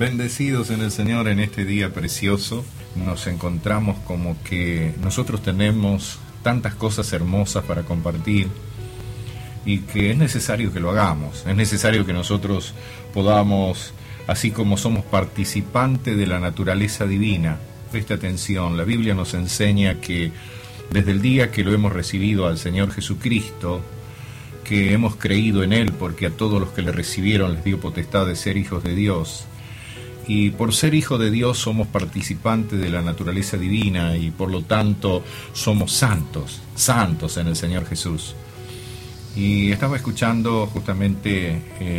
Bendecidos en el Señor en este día precioso. Nos encontramos como que nosotros tenemos tantas cosas hermosas para compartir y que es necesario que lo hagamos. Es necesario que nosotros podamos, así como somos participantes de la naturaleza divina. Presta atención, la Biblia nos enseña que desde el día que lo hemos recibido al Señor Jesucristo, que hemos creído en Él, porque a todos los que le recibieron les dio potestad de ser hijos de Dios, y por ser hijo de Dios somos participantes de la naturaleza divina y por lo tanto somos santos en el Señor Jesús. Y estaba escuchando justamente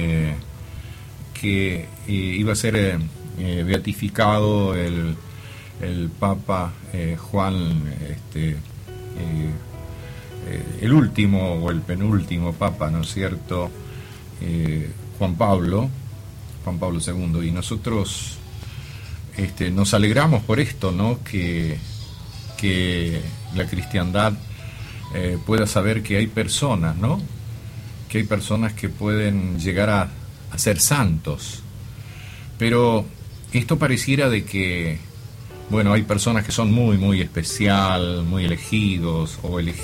que iba a ser beatificado el Papa Juan, el último o el penúltimo Papa, ¿no es cierto? Juan Pablo II, y nosotros nos alegramos por esto, ¿no? Que la cristiandad pueda saber que hay personas, ¿no? Que hay personas que pueden llegar a ser santos, pero esto pareciera de que, bueno, hay personas que son muy especial, muy elegidos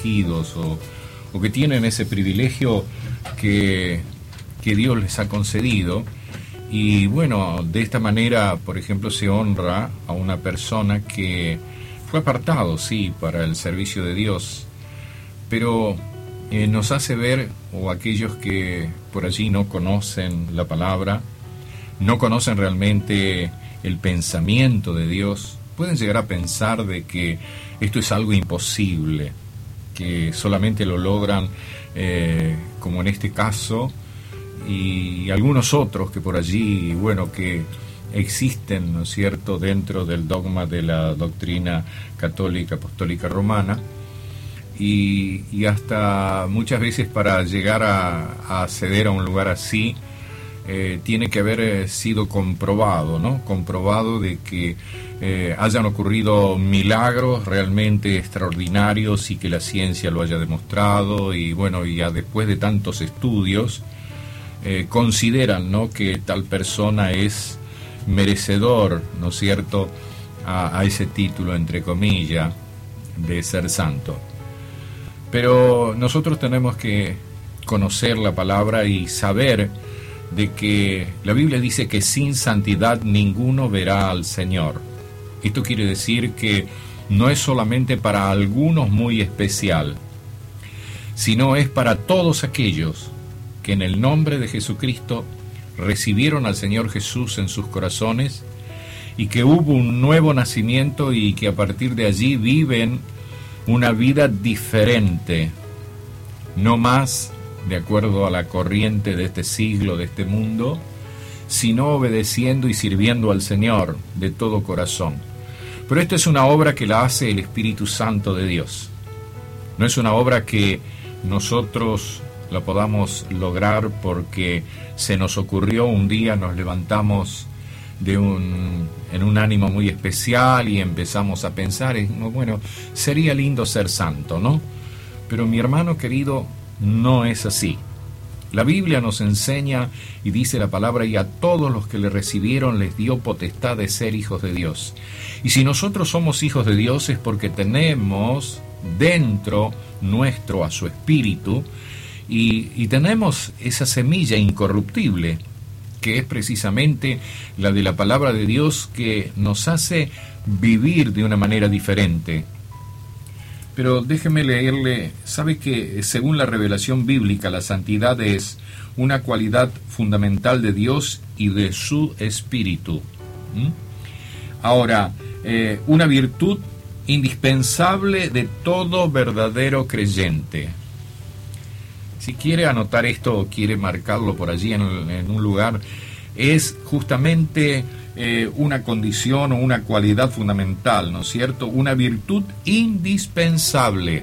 o que tienen ese privilegio que Dios les ha concedido. Y bueno, de esta manera, por ejemplo, se honra a una persona que fue apartado, sí, para el servicio de Dios, pero nos hace ver, o aquellos que por allí no conocen la palabra, no conocen realmente el pensamiento de Dios, pueden llegar a pensar de que esto es algo imposible, que solamente lo logran, como en este caso, y algunos otros que por allí, bueno, que existen, ¿no es cierto?, dentro del dogma de la doctrina católica apostólica romana, y hasta muchas veces para llegar a acceder a un lugar así, tiene que haber sido comprobado, ¿no? Comprobado de que hayan ocurrido milagros realmente extraordinarios y que la ciencia lo haya demostrado, y bueno, y ya después de tantos estudios, consideran, ¿no?, que tal persona es merecedor, ¿no es cierto?, a ese título, entre comillas, de ser santo. Pero nosotros tenemos que conocer la palabra y saber de que la Biblia dice que sin santidad ninguno verá al Señor. Esto quiere decir que no es solamente para algunos muy especial, sino es para todos aquellos que en el nombre de Jesucristo recibieron al Señor Jesús en sus corazones y que hubo un nuevo nacimiento y que a partir de allí viven una vida diferente, no más de acuerdo a la corriente de este siglo, de este mundo, sino obedeciendo y sirviendo al Señor de todo corazón. Pero esto es una obra que la hace el Espíritu Santo de Dios. No es una obra que nosotros la podamos lograr porque se nos ocurrió un día, nos levantamos en un ánimo muy especial y empezamos a pensar, bueno, sería lindo ser santo, ¿no? Pero mi hermano querido, no es así. La Biblia nos enseña y dice la palabra: y a todos los que le recibieron les dio potestad de ser hijos de Dios. Y si nosotros somos hijos de Dios es porque tenemos dentro nuestro a su Espíritu y tenemos esa semilla incorruptible que es precisamente la de la palabra de Dios, que nos hace vivir de una manera diferente. Pero déjeme leerle, sabe que según la revelación bíblica, la santidad es una cualidad fundamental de Dios y de su Espíritu. Ahora, una virtud indispensable de todo verdadero creyente. Si quiere anotar esto o quiere marcarlo por allí en un lugar, es justamente una condición o una cualidad fundamental, ¿no es cierto? Una virtud indispensable.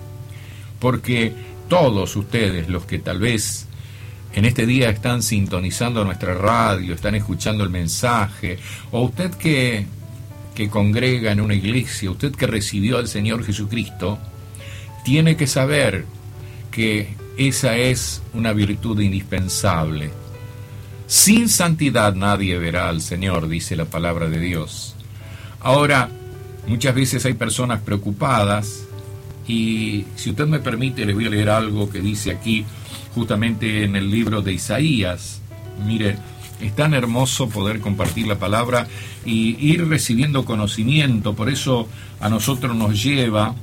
Porque todos ustedes, los que tal vez en este día están sintonizando nuestra radio, están escuchando el mensaje, o usted que congrega en una iglesia, usted que recibió al Señor Jesucristo, tiene que saber que esa es una virtud indispensable. Sin santidad nadie verá al Señor, dice la palabra de Dios. Ahora, muchas veces hay personas preocupadas, y si usted me permite, les voy a leer algo que dice aquí, justamente en el libro de Isaías. Mire, es tan hermoso poder compartir la palabra y ir recibiendo conocimiento, por eso a nosotros nos lleva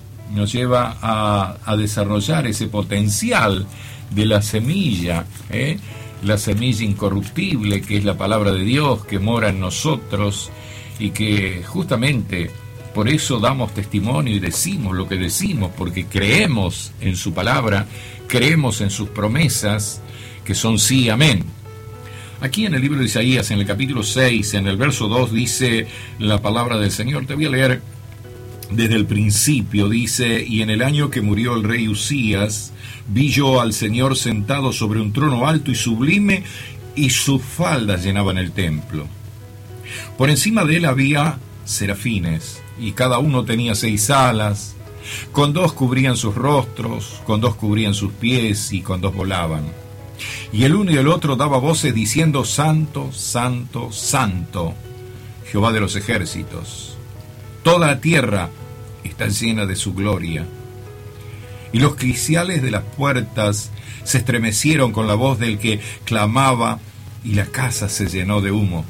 a desarrollar ese potencial de la semilla, la semilla incorruptible que es la palabra de Dios, que mora en nosotros, y que justamente por eso damos testimonio y decimos lo que decimos, porque creemos en su palabra, creemos en sus promesas, que son sí, amén. Aquí en el libro de Isaías, en el capítulo 6, en el verso 2, dice la palabra del Señor. Te voy a leer desde el principio. Dice: y en el año que murió el rey Usías, vi yo al Señor sentado sobre un trono alto y sublime, y sus faldas llenaban el templo. Por encima de él había serafines, y cada uno tenía 6 alas. Con 2 cubrían sus rostros, con 2 cubrían sus pies, y con 2 volaban. Y el uno y el otro daba voces diciendo: Santo, Santo, Santo, Jehová de los ejércitos. Toda la tierra está llena de su gloria. Y los quiciales de las puertas se estremecieron con la voz del que clamaba, y la casa se llenó de humo.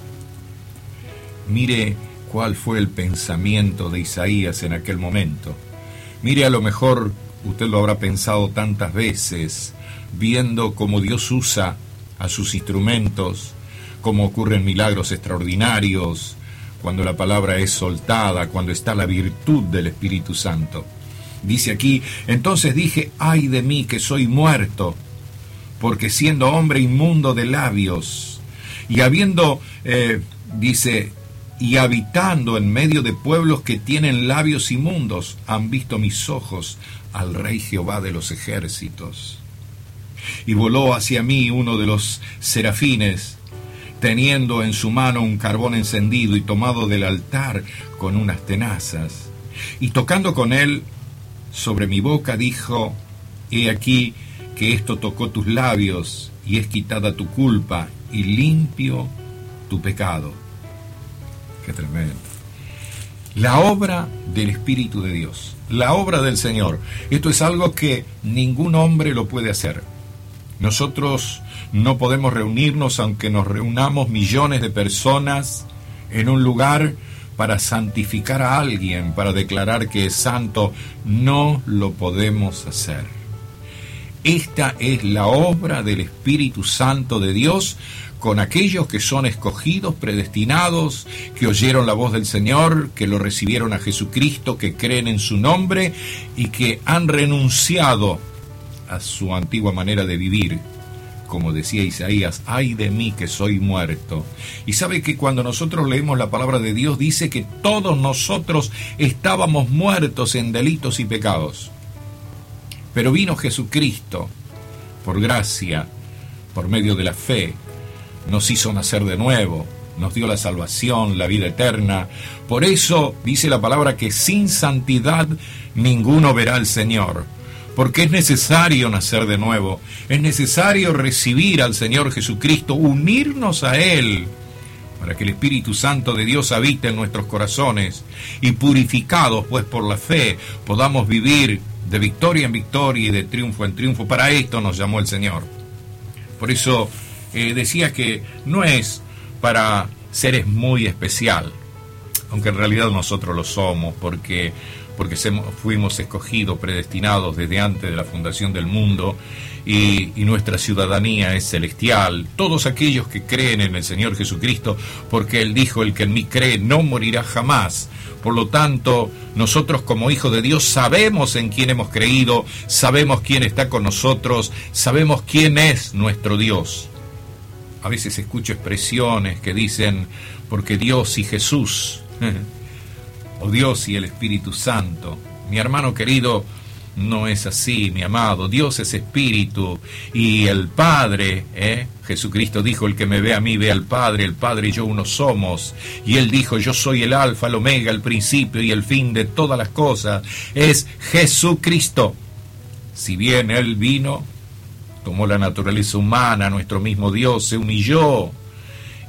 Mire cuál fue el pensamiento de Isaías en aquel momento. Mire, a lo mejor usted lo habrá pensado tantas veces, viendo cómo Dios usa a sus instrumentos, cómo ocurren milagros extraordinarios, cuando la palabra es soltada, cuando está la virtud del Espíritu Santo. Dice aquí: entonces dije, ay de mí que soy muerto, porque siendo hombre inmundo de labios, y habiendo, y habitando en medio de pueblos que tienen labios inmundos, han visto mis ojos al Rey Jehová de los ejércitos. Y voló hacia mí uno de los serafines, teniendo en su mano un carbón encendido y tomado del altar con unas tenazas. Y tocando con él sobre mi boca, dijo: he aquí que esto tocó tus labios, y es quitada tu culpa, y limpio tu pecado. Qué tremendo. La obra del Espíritu de Dios, la obra del Señor. Esto es algo que ningún hombre lo puede hacer. Nosotros no podemos reunirnos, aunque nos reunamos millones de personas en un lugar, para santificar a alguien, para declarar que es santo. No lo podemos hacer. Esta es la obra del Espíritu Santo de Dios con aquellos que son escogidos, predestinados, que oyeron la voz del Señor, que lo recibieron a Jesucristo, que creen en su nombre y que han renunciado a su antigua manera de vivir. Como decía Isaías: ay de mí que soy muerto. Y sabe que cuando nosotros leemos la palabra de Dios, dice que todos nosotros estábamos muertos en delitos y pecados. Pero vino Jesucristo, por gracia, por medio de la fe, nos hizo nacer de nuevo, nos dio la salvación, la vida eterna. Por eso dice la palabra que sin santidad ninguno verá al Señor. Porque es necesario nacer de nuevo, es necesario recibir al Señor Jesucristo, unirnos a Él, para que el Espíritu Santo de Dios habite en nuestros corazones, y purificados pues por la fe, podamos vivir de victoria en victoria y de triunfo en triunfo. Para esto nos llamó el Señor. Por eso decía que no es para seres muy especial, aunque en realidad nosotros lo somos, porque fuimos escogidos, predestinados desde antes de la fundación del mundo, y nuestra ciudadanía es celestial. Todos aquellos que creen en el Señor Jesucristo, porque Él dijo: el que en mí cree no morirá jamás. Por lo tanto, nosotros como hijos de Dios sabemos en quién hemos creído, sabemos quién está con nosotros, sabemos quién es nuestro Dios. A veces escucho expresiones que dicen: porque Dios y Jesús, o Dios y el Espíritu Santo. Mi hermano querido, no es así, mi amado. Dios es Espíritu, y el Padre, Jesucristo dijo: el que me ve a mí ve al Padre, el Padre y yo uno somos. Y Él dijo: yo soy el Alfa, el Omega, el principio y el fin de todas las cosas. Es Jesucristo. Si bien Él vino, tomó la naturaleza humana, nuestro mismo Dios, se humilló,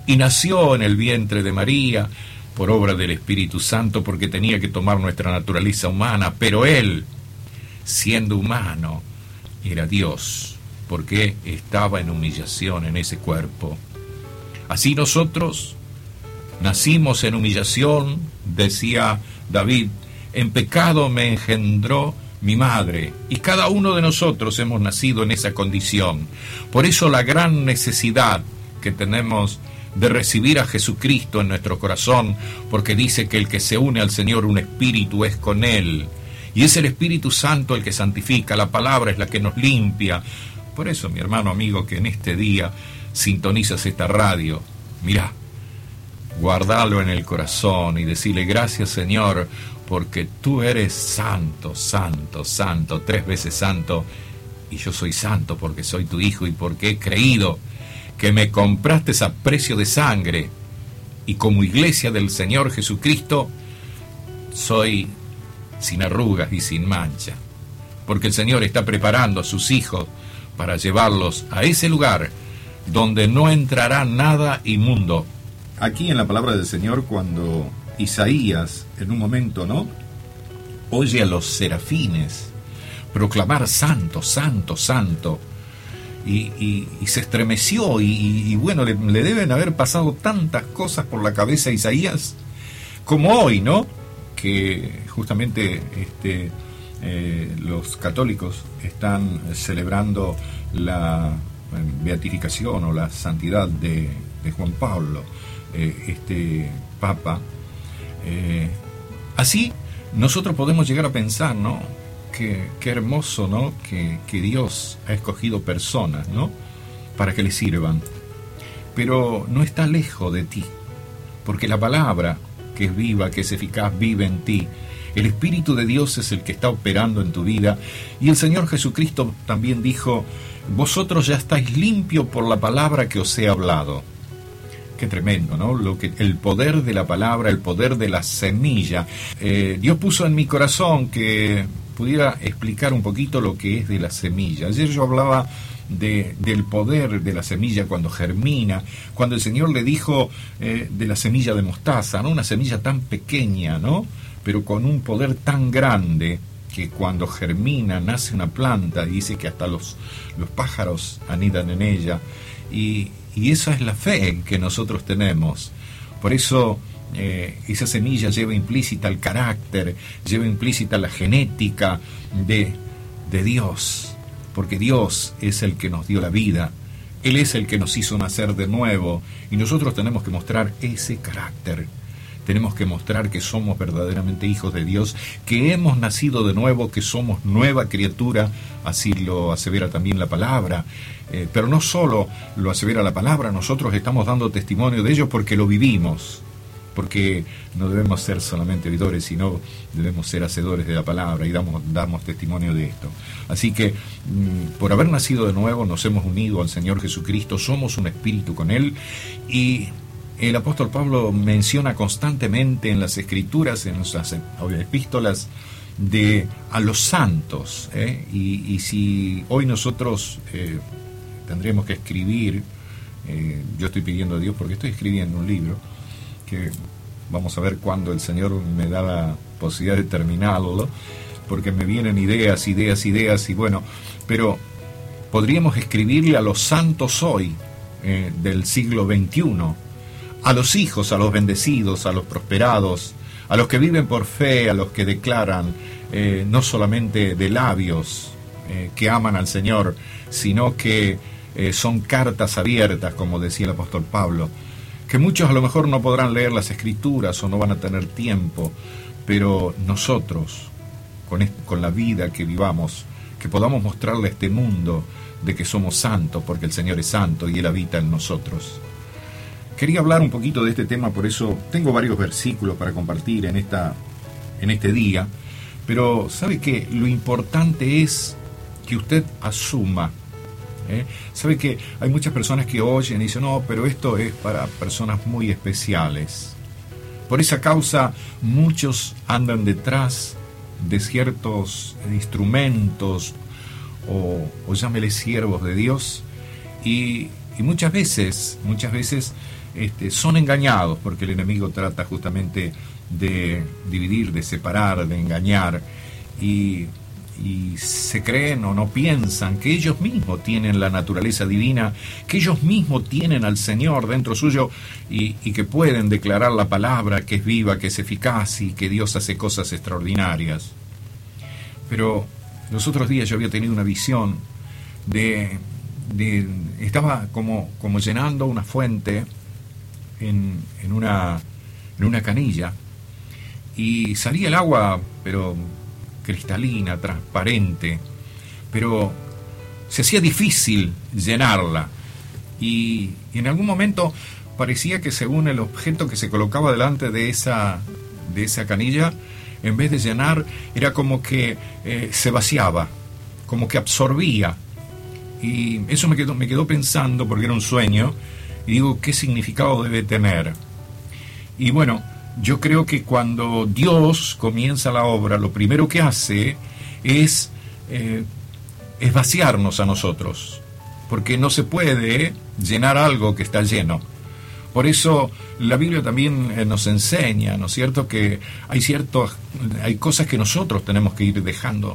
y nació en el vientre de María por obra del Espíritu Santo, porque tenía que tomar nuestra naturaleza humana, pero Él, siendo humano, era Dios, porque estaba en humillación en ese cuerpo. Así nosotros nacimos en humillación, decía David, en pecado me engendró mi madre, y cada uno de nosotros hemos nacido en esa condición. Por eso la gran necesidad que tenemos de recibir a Jesucristo en nuestro corazón, porque dice que el que se une al Señor, un espíritu es con Él, y es el Espíritu Santo el que santifica, la palabra es la que nos limpia. Por eso, mi hermano amigo, que en este día sintonizas esta radio, mirá, guardalo en el corazón y decirle: gracias, Señor, porque tú eres santo, santo, santo, 3 veces santo, y yo soy santo porque soy tu hijo y porque he creído que me compraste a precio de sangre, y como iglesia del Señor Jesucristo soy sin arrugas y sin mancha, porque el Señor está preparando a sus hijos para llevarlos a ese lugar donde no entrará nada inmundo. Aquí en la palabra del Señor, cuando Isaías, en un momento, ¿no?, oye a los serafines proclamar santo, santo, santo, y se estremeció, y bueno, le deben haber pasado tantas cosas por la cabeza a Isaías, como hoy, ¿no?, que justamente los católicos están celebrando la beatificación o la santidad de Juan Pablo, este Papa. Así nosotros podemos llegar a pensar, ¿no?, qué hermoso, ¿no?, que Dios ha escogido personas, ¿no?, para que le sirvan, pero no está lejos de ti, porque la palabra, que es viva, que es eficaz, vive en ti. El Espíritu de Dios es el que está operando en tu vida, y el Señor Jesucristo también dijo: vosotros ya estáis limpios por la palabra que os he hablado. Qué tremendo, ¿no? El poder de la palabra, el poder de la semilla. Dios puso en mi corazón que pudiera explicar un poquito lo que es de la semilla. Ayer yo hablaba del poder de la semilla cuando germina, cuando el Señor le dijo de la semilla de mostaza, ¿no?, una semilla tan pequeña, ¿no?, pero con un poder tan grande, que cuando germina nace una planta, y dice que hasta los pájaros anidan en ella, y esa es la fe que nosotros tenemos. Por eso esa semilla lleva implícita el carácter, lleva implícita la genética de Dios, porque Dios es el que nos dio la vida, Él es el que nos hizo nacer de nuevo, y nosotros tenemos que mostrar ese carácter. Tenemos que mostrar que somos verdaderamente hijos de Dios, que hemos nacido de nuevo, que somos nueva criatura, así lo asevera también la palabra. Pero no solo lo asevera la palabra, nosotros estamos dando testimonio de ello porque lo vivimos, porque no debemos ser solamente oidores, sino debemos ser hacedores de la palabra, y damos testimonio de esto. Así que, por haber nacido de nuevo, nos hemos unido al Señor Jesucristo, somos un espíritu con Él, y el apóstol Pablo menciona constantemente en las Escrituras, en las epístolas, a los santos, y si hoy nosotros tendríamos que escribir, yo estoy pidiendo a Dios porque estoy escribiendo un libro, que vamos a ver cuándo el Señor me da la posibilidad de terminarlo, porque me vienen ideas, y bueno, pero podríamos escribirle a los santos hoy, del siglo XXI, a los hijos, a los bendecidos, a los prosperados, a los que viven por fe, a los que declaran no solamente de labios que aman al Señor, sino que son cartas abiertas, como decía el apóstol Pablo, que muchos a lo mejor no podrán leer las Escrituras o no van a tener tiempo, pero nosotros, con la vida que vivamos, que podamos mostrarle a este mundo de que somos santos, porque el Señor es santo y Él habita en nosotros. Quería hablar un poquito de este tema, por eso tengo varios versículos para compartir en este día, pero ¿sabe qué? Lo importante es que usted asuma. ¿Sabe que hay muchas personas que oyen y dicen: no, pero esto es para personas muy especiales? Por esa causa muchos andan detrás de ciertos instrumentos o llámele siervos de Dios, y muchas veces son engañados, porque el enemigo trata justamente de dividir, de separar, de engañar, y se creen o no piensan que ellos mismos tienen la naturaleza divina, que ellos mismos tienen al Señor dentro suyo y que pueden declarar la palabra, que es viva, que es eficaz y que Dios hace cosas extraordinarias. Pero los otros días yo había tenido una visión estaba como llenando una fuente en una canilla, y salía el agua, pero cristalina, transparente, pero se hacía difícil llenarla, y en algún momento parecía que según el objeto que se colocaba delante de esa canilla, en vez de llenar, era como que se vaciaba, como que absorbía. Y eso me quedó pensando, porque era un sueño, y digo, ¿qué significado debe tener? Y bueno, yo creo que cuando Dios comienza la obra, lo primero que hace es vaciarnos a nosotros, porque no se puede llenar algo que está lleno. Por eso la Biblia también nos enseña, ¿no es cierto?, que hay cosas que nosotros tenemos que ir dejando.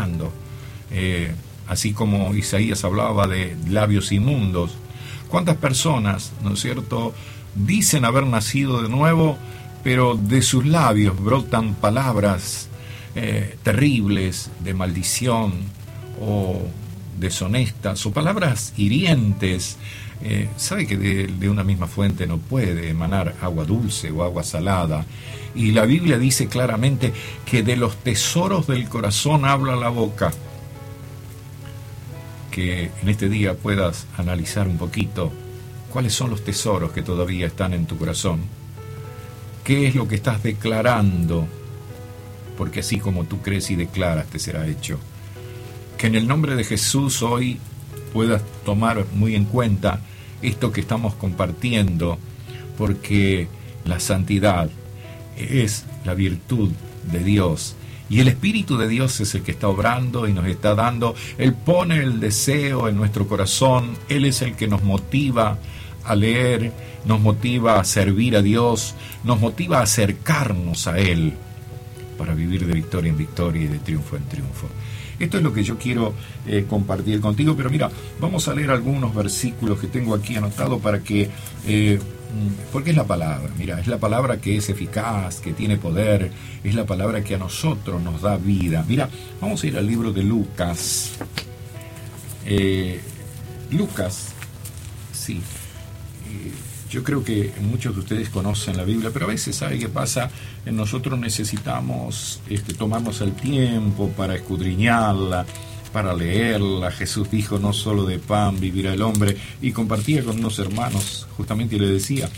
Así como Isaías hablaba de labios inmundos. ¿Cuántas personas, ¿no es cierto?, dicen haber nacido de nuevo, pero de sus labios brotan palabras terribles de maldición o deshonestas, o palabras hirientes? Sabe que de una misma fuente no puede emanar agua dulce o agua salada, y la Biblia dice claramente que de los tesoros del corazón habla la boca. Que en este día puedas analizar un poquito cuáles son los tesoros que todavía están en tu corazón, qué es lo que estás declarando, porque así como tú crees y declaras te será hecho. Que en el nombre de Jesús hoy puedas tomar muy en cuenta esto que estamos compartiendo, porque la santidad es la virtud de Dios, y el Espíritu de Dios es el que está obrando y nos está dando. Él pone el deseo en nuestro corazón, Él es el que nos motiva a leer, nos motiva a servir a Dios, nos motiva a acercarnos a Él para vivir de victoria en victoria y de triunfo en triunfo. Esto es lo que yo quiero compartir contigo, pero mira, vamos a leer algunos versículos que tengo aquí anotados para que, porque es la palabra, mira, es la palabra que es eficaz, que tiene poder, es la palabra que a nosotros nos da vida. Mira, vamos a ir al libro de Lucas. Lucas, sí. Yo creo que muchos de ustedes conocen la Biblia, pero a veces, ¿sabe qué pasa? Nosotros necesitamos tomarnos el tiempo para escudriñarla, para leerla. Jesús dijo, no solo de pan vivirá el hombre, y compartía con unos hermanos, justamente, y le decía,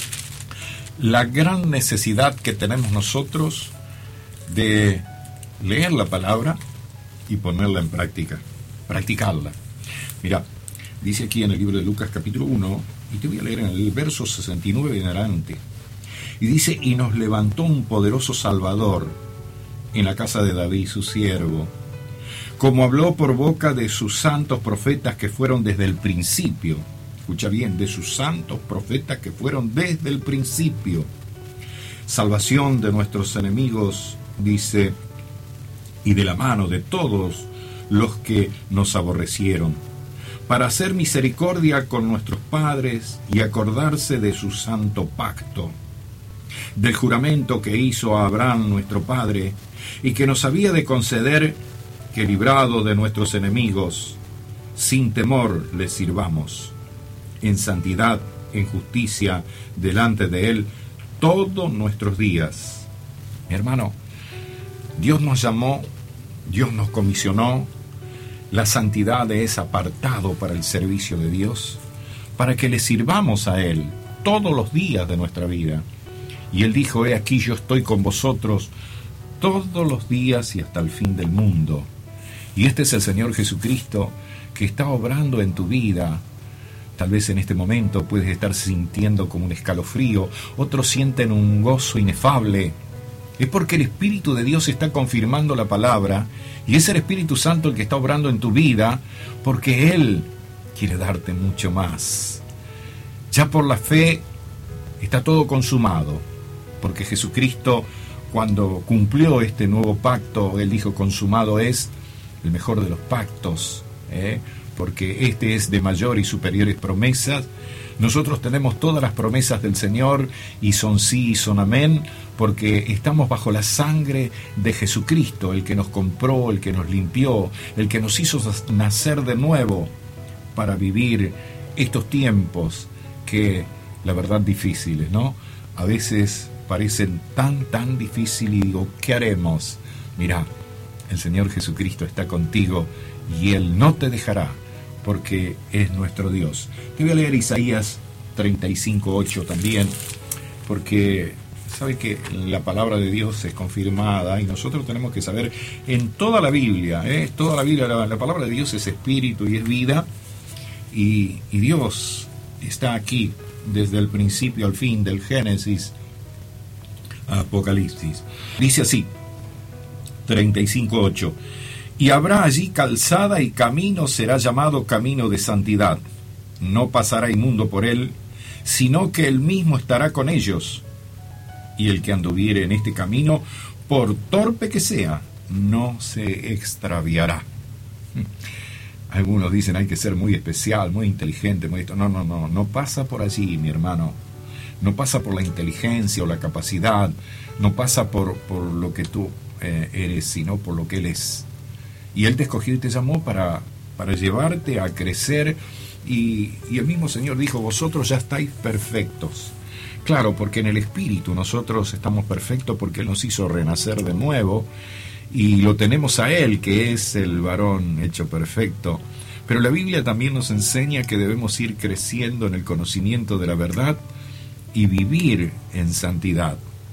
la gran necesidad que tenemos nosotros de leer la palabra y ponerla en práctica, practicarla. Mira, dice aquí en el libro de Lucas capítulo 1, y te voy a leer en el verso 69 en adelante. Y dice, y nos levantó un poderoso Salvador en la casa de David, su siervo, como habló por boca de sus santos profetas que fueron desde el principio. Escucha bien, de sus santos profetas que fueron desde el principio. Salvación de nuestros enemigos, dice, y de la mano de todos los que nos aborrecieron, para hacer misericordia con nuestros padres y acordarse de su santo pacto, del juramento que hizo a Abraham nuestro padre, y que nos había de conceder que, librado de nuestros enemigos, sin temor les sirvamos, en santidad, en justicia, delante de Él, todos nuestros días. Mi hermano, Dios nos llamó, Dios nos comisionó. La santidad es apartado para el servicio de Dios, para que le sirvamos a Él todos los días de nuestra vida. Y Él dijo, he aquí yo estoy con vosotros todos los días y hasta el fin del mundo. Y este es el Señor Jesucristo que está obrando en tu vida. Tal vez en este momento puedes estar sintiendo como un escalofrío, otros sienten un gozo inefable. Es porque el Espíritu de Dios está confirmando la palabra, y es el Espíritu Santo el que está obrando en tu vida, porque Él quiere darte mucho más. Ya por la fe Está todo consumado, porque Jesucristo, cuando cumplió este nuevo pacto, Él dijo: consumado es, el mejor de los pactos, porque este es de mayor y superiores promesas. Nosotros tenemos todas las promesas del Señor, y son sí y son amén, porque estamos bajo la sangre de Jesucristo, el que nos compró, el que nos limpió, el que nos hizo nacer de nuevo para vivir estos tiempos que, la verdad, difíciles, ¿no? A veces parecen tan difíciles, y digo, ¿qué haremos? Mirá, el Señor Jesucristo está contigo y Él no te dejará, porque es nuestro Dios. Te voy a leer Isaías 35:8 también, porque sabe que la palabra de Dios es confirmada, y nosotros tenemos que saber en toda la Biblia, toda la Biblia, la palabra de Dios es espíritu y es vida, y Dios está aquí desde el principio al fin, del Génesis a Apocalipsis. Dice así, 35:8: y habrá allí calzada y camino, será llamado camino de santidad. No pasará inmundo por él, sino que él mismo estará con ellos. Y el que anduviere en este camino, por torpe que sea, no se extraviará. Algunos dicen: hay que ser muy especial, muy inteligente, muy esto. No pasa por allí, mi hermano. No pasa por la inteligencia o la capacidad, no pasa por lo que tú eres, sino por lo que Él es. Y Él te escogió y te llamó para llevarte a crecer, y el mismo Señor dijo: vosotros ya estáis perfectos. Claro, porque en el Espíritu nosotros estamos perfectos, porque Él nos hizo renacer de nuevo, y lo tenemos a Él, que es el varón hecho perfecto. Pero la Biblia también nos enseña que debemos ir creciendo en el conocimiento de la verdad y vivir en santidad.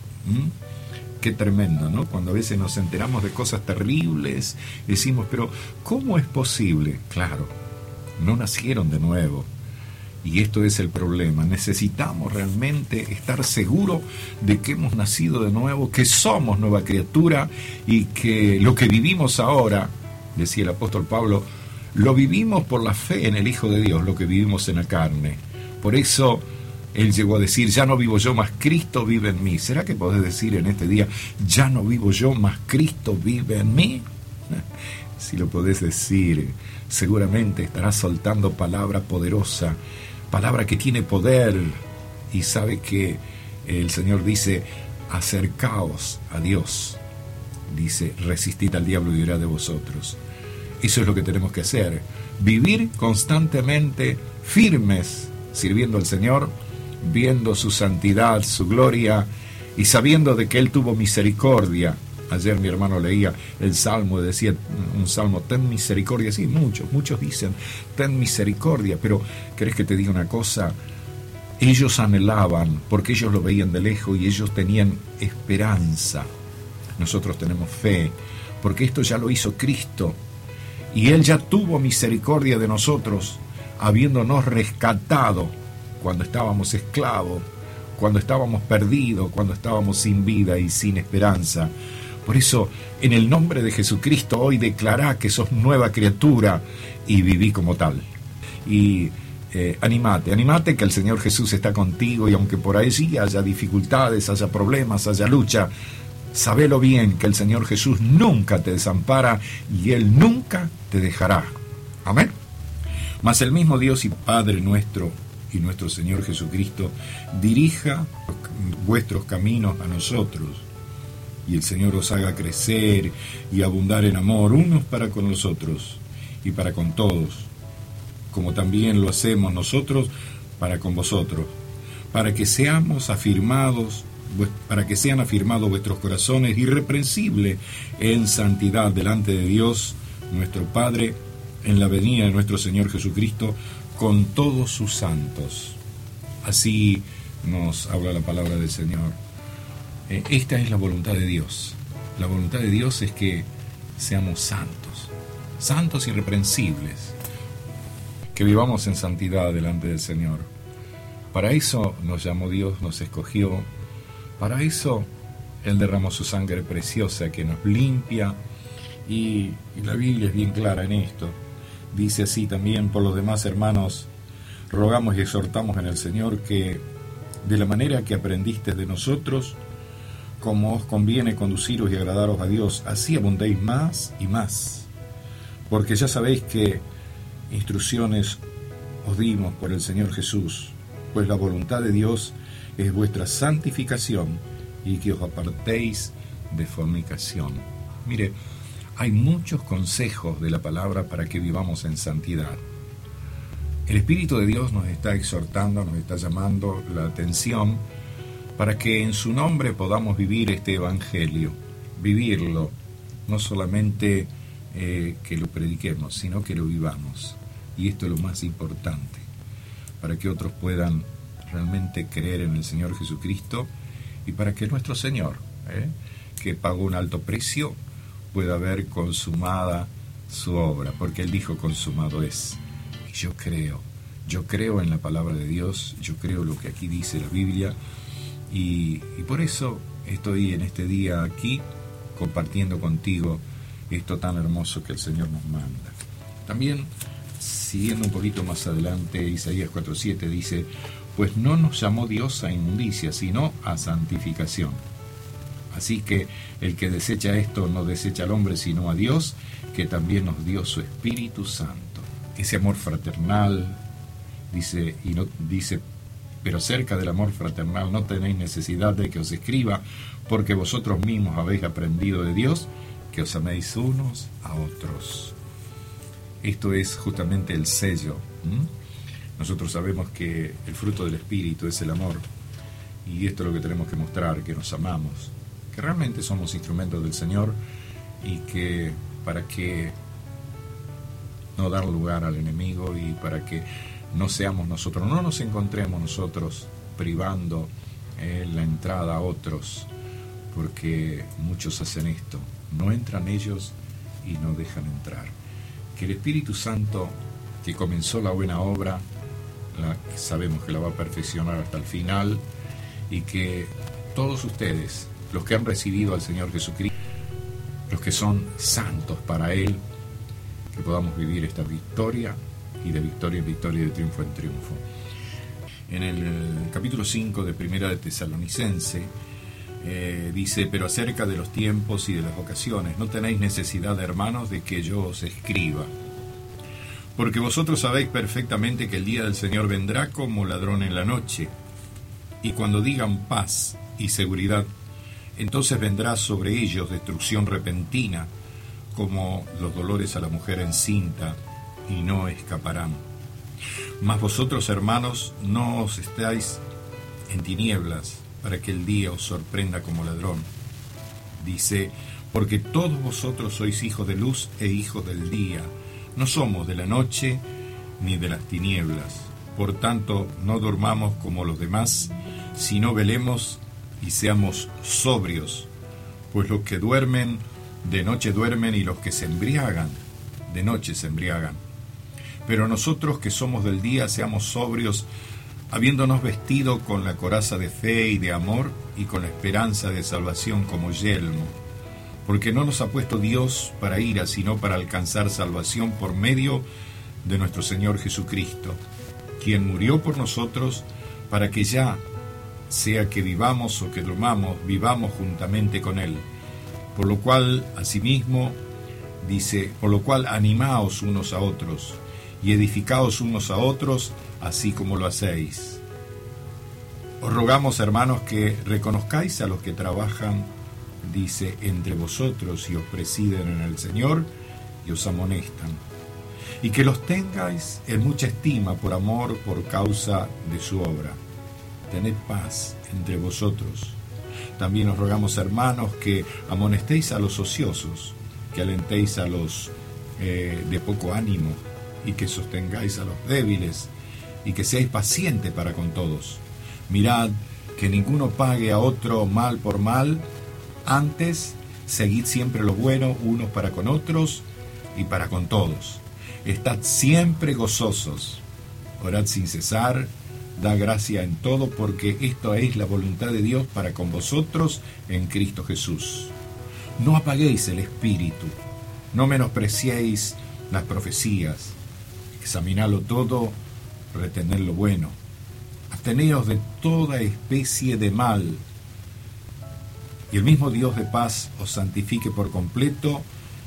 Qué tremendo, ¿no? Cuando a veces nos enteramos de cosas terribles, decimos: pero ¿cómo es posible? Claro, no nacieron de nuevo. Y esto es el problema. Necesitamos realmente estar seguros de que hemos nacido de nuevo, que somos nueva criatura, y que lo que vivimos ahora, decía el apóstol Pablo, lo vivimos por la fe en el Hijo de Dios, lo que vivimos en la carne. Por eso Él llegó a decir: ya no vivo yo, mas Cristo vive en mí. ¿Será que podés decir en este día: ya no vivo yo, mas Cristo vive en mí? Si lo podés decir, seguramente estarás soltando palabra poderosa, palabra que tiene poder. Y sabe que el Señor dice: acercaos a Dios. Dice: resistid al diablo y huirá de vosotros. Eso es lo que tenemos que hacer: vivir constantemente firmes, sirviendo al Señor, viendo su santidad, su gloria, y sabiendo de que Él tuvo misericordia. Ayer mi hermano leía el Salmo, decía un Salmo: ten misericordia. Sí, muchos dicen: ten misericordia. Pero ¿querés que te diga una cosa? Ellos anhelaban, porque ellos lo veían de lejos, y ellos tenían esperanza. Nosotros tenemos fe, porque esto ya lo hizo Cristo, y Él ya tuvo misericordia de nosotros, habiéndonos rescatado cuando estábamos esclavos, cuando estábamos perdidos, cuando estábamos sin vida y sin esperanza. Por eso, en el nombre de Jesucristo, hoy declará que sos nueva criatura y viví como tal. Y animate, que el Señor Jesús está contigo, y aunque por allí haya dificultades, haya problemas, haya lucha, sabelo bien que el Señor Jesús nunca te desampara y Él nunca te dejará. Amén. Mas el mismo Dios y Padre nuestro y nuestro Señor Jesucristo dirija vuestros caminos a nosotros, y el Señor os haga crecer y abundar en amor unos para con los otros y para con todos, como también lo hacemos nosotros para con vosotros, para que sean afirmados vuestros corazones irreprensibles en santidad delante de Dios nuestro Padre, en la venida de nuestro Señor Jesucristo con todos sus santos. Así nos habla la palabra del Señor. Esta es la voluntad de Dios. La voluntad de Dios es que seamos santos irreprensibles, que vivamos en santidad delante del Señor. Para eso nos llamó Dios, nos escogió. Para eso Él derramó su sangre preciosa que nos limpia, y la Biblia es bien clara en esto. Dice así también: por los demás, hermanos, rogamos y exhortamos en el Señor que de la manera que aprendisteis de nosotros, como os conviene conduciros y agradaros a Dios, así abundéis más y más. Porque ya sabéis que instrucciones os dimos por el Señor Jesús, pues la voluntad de Dios es vuestra santificación y que os apartéis de fornicación. Mire, hay muchos consejos de la palabra para que vivamos en santidad. El Espíritu de Dios nos está exhortando, nos está llamando la atención para que en su nombre podamos vivir este Evangelio, vivirlo, no solamente que lo prediquemos, sino que lo vivamos. Y esto es lo más importante, para que otros puedan realmente creer en el Señor Jesucristo y para que nuestro Señor, que pagó un alto precio, pueda ver consumada su obra, porque Él dijo consumado es. Y yo creo en la palabra de Dios, yo creo lo que aquí dice la Biblia, y por eso estoy en este día aquí compartiendo contigo esto tan hermoso que el Señor nos manda. También, siguiendo un poquito más adelante, Isaías 4:7 dice: pues no nos llamó Dios a inmundicia, sino a santificación. Así que el que desecha esto no desecha al hombre, sino a Dios, que también nos dio su Espíritu Santo. Ese amor fraternal, dice, pero acerca del amor fraternal no tenéis necesidad de que os escriba, porque vosotros mismos habéis aprendido de Dios, que os améis unos a otros. Esto es justamente el sello. Nosotros sabemos que el fruto del Espíritu es el amor, y esto es lo que tenemos que mostrar, que nos amamos, que realmente somos instrumentos del Señor, y que para que no dar lugar al enemigo y para que no seamos nosotros, no nos encontremos nosotros privando la entrada a otros, porque muchos hacen esto, no entran ellos y no dejan entrar. Que el Espíritu Santo, que comenzó la buena obra, sabemos que la va a perfeccionar hasta el final, y que todos ustedes, los que han recibido al Señor Jesucristo, los que son santos para Él, que podamos vivir esta victoria, y de victoria en victoria, de triunfo en triunfo. En el capítulo 5 de Primera de Tesalonicense dice: pero acerca de los tiempos y de las ocasiones no tenéis necesidad, hermanos, de que yo os escriba, porque vosotros sabéis perfectamente que el día del Señor vendrá como ladrón en la noche, y cuando digan paz y seguridad, entonces vendrá sobre ellos destrucción repentina, como los dolores a la mujer encinta, y no escaparán. Mas vosotros, hermanos, no os estáis en tinieblas, para que el día os sorprenda como ladrón. Dice: porque todos vosotros sois hijos de luz e hijos del día, no somos de la noche ni de las tinieblas. Por tanto, no durmamos como los demás, sino velemos y seamos sobrios, pues los que duermen, de noche duermen, y los que se embriagan, de noche se embriagan. Pero nosotros que somos del día, seamos sobrios, habiéndonos vestido con la coraza de fe y de amor, y con la esperanza de salvación como yelmo. Porque no nos ha puesto Dios para ira, sino para alcanzar salvación por medio de nuestro Señor Jesucristo, quien murió por nosotros, para que ya sea que vivamos o que durmamos, vivamos juntamente con Él. Por lo cual, asimismo, dice: por lo cual animaos unos a otros, y edificaos unos a otros, así como lo hacéis. Os rogamos, hermanos, que reconozcáis a los que trabajan, dice, entre vosotros, y os presiden en el Señor, y os amonestan, y que los tengáis en mucha estima por amor, por causa de su obra. Tened paz entre vosotros. También os rogamos, hermanos, que amonestéis a los ociosos, que alentéis a los de poco ánimo, y que sostengáis a los débiles, y que seáis pacientes para con todos. Mirad que ninguno pague a otro mal por mal, antes seguid siempre lo bueno unos para con otros y para con todos. Estad siempre gozosos, orad sin cesar, da gracia en todo, porque esto es la voluntad de Dios para con vosotros en Cristo Jesús. No apaguéis el espíritu, no menospreciéis las profecías, examinadlo todo, retened lo bueno. absteneos de toda especie de mal, y el mismo Dios de paz os santifique por completo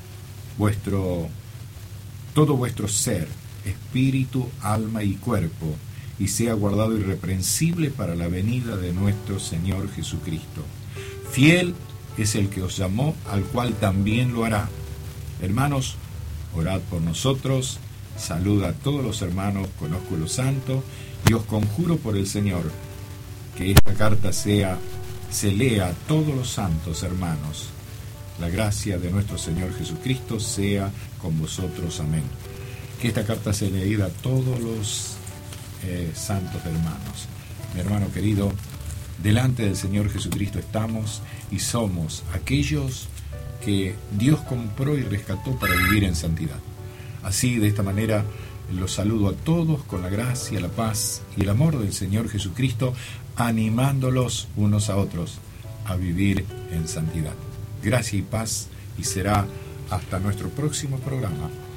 todo vuestro ser, espíritu, alma y cuerpo, y sea guardado irreprensible para la venida de nuestro Señor Jesucristo. Fiel es el que os llamó, al cual también lo hará. Hermanos, orad por nosotros, saluda a todos los hermanos con ósculo santo, y os conjuro por el Señor que esta carta se lea a todos los santos hermanos. La gracia de nuestro Señor Jesucristo sea con vosotros. Amén. Que esta carta sea leída a todos los santos hermanos. Mi hermano querido, delante del Señor Jesucristo estamos y somos aquellos que Dios compró y rescató para vivir en santidad. Así, de esta manera, los saludo a todos con la gracia, la paz y el amor del Señor Jesucristo, animándolos unos a otros a vivir en santidad. Gracia y paz, y será hasta nuestro próximo programa.